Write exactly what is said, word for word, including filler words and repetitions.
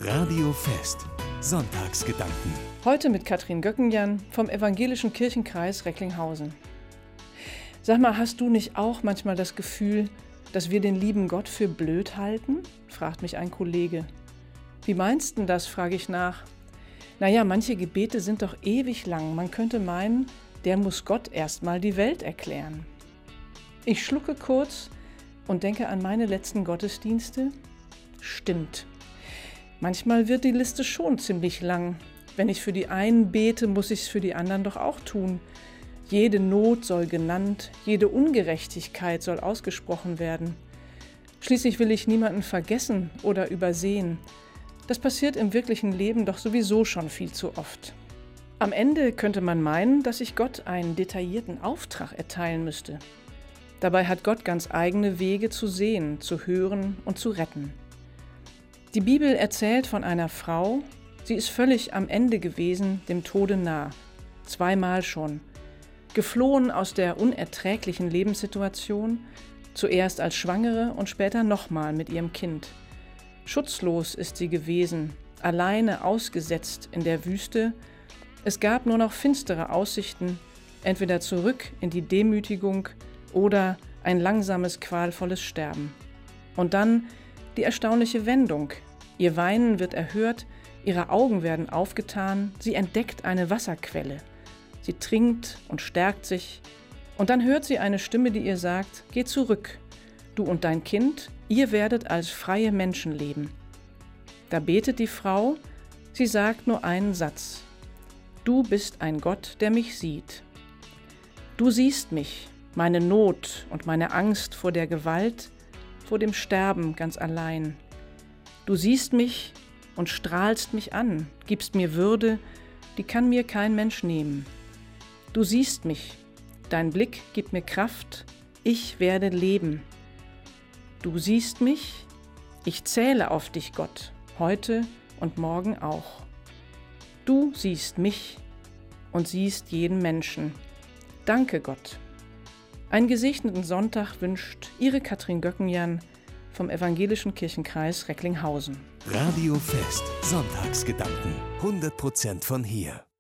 Radio Fest. Sonntagsgedanken. Heute mit Katrin Göckenjan vom Evangelischen Kirchenkreis Recklinghausen. Sag mal, hast du nicht auch manchmal das Gefühl, dass wir den lieben Gott für blöd halten? Fragt mich ein Kollege. Wie meinst du das, frage ich nach. Naja, manche Gebete sind doch ewig lang. Man könnte meinen, der muss Gott erstmal die Welt erklären. Ich schlucke kurz und denke an meine letzten Gottesdienste. Stimmt. Manchmal wird die Liste schon ziemlich lang. Wenn ich für die einen bete, muss ich es für die anderen doch auch tun. Jede Not soll genannt, jede Ungerechtigkeit soll ausgesprochen werden. Schließlich will ich niemanden vergessen oder übersehen. Das passiert im wirklichen Leben doch sowieso schon viel zu oft. Am Ende könnte man meinen, dass ich Gott einen detaillierten Auftrag erteilen müsste. Dabei hat Gott ganz eigene Wege zu sehen, zu hören und zu retten. Die Bibel erzählt von einer Frau, sie ist völlig am Ende gewesen, dem Tode nah, zweimal schon, geflohen aus der unerträglichen Lebenssituation, zuerst als Schwangere und später nochmal mit ihrem Kind. Schutzlos ist sie gewesen, alleine ausgesetzt in der Wüste. Es gab nur noch finstere Aussichten, entweder zurück in die Demütigung oder ein langsames, qualvolles Sterben. Und dann die erstaunliche Wendung. Ihr Weinen wird erhört, ihre Augen werden aufgetan, sie entdeckt eine Wasserquelle. Sie trinkt und stärkt sich. Und dann hört sie eine Stimme, die ihr sagt, geh zurück, du und dein Kind, ihr werdet als freie Menschen leben. Da betet die Frau, sie sagt nur einen Satz. Du bist ein Gott, der mich sieht. Du siehst mich, meine Not und meine Angst vor der Gewalt, vor dem Sterben ganz allein. Du siehst mich und strahlst mich an, gibst mir Würde, die kann mir kein Mensch nehmen. Du siehst mich, dein Blick gibt mir Kraft, ich werde leben. Du siehst mich, ich zähle auf dich, Gott, heute und morgen auch. Du siehst mich und siehst jeden Menschen. Danke, Gott. Einen gesegneten Sonntag wünscht Ihre Katrin Göckenjan vom Evangelischen Kirchenkreis Recklinghausen. Radio Fest. Sonntagsgedanken. hundert Prozent von hier.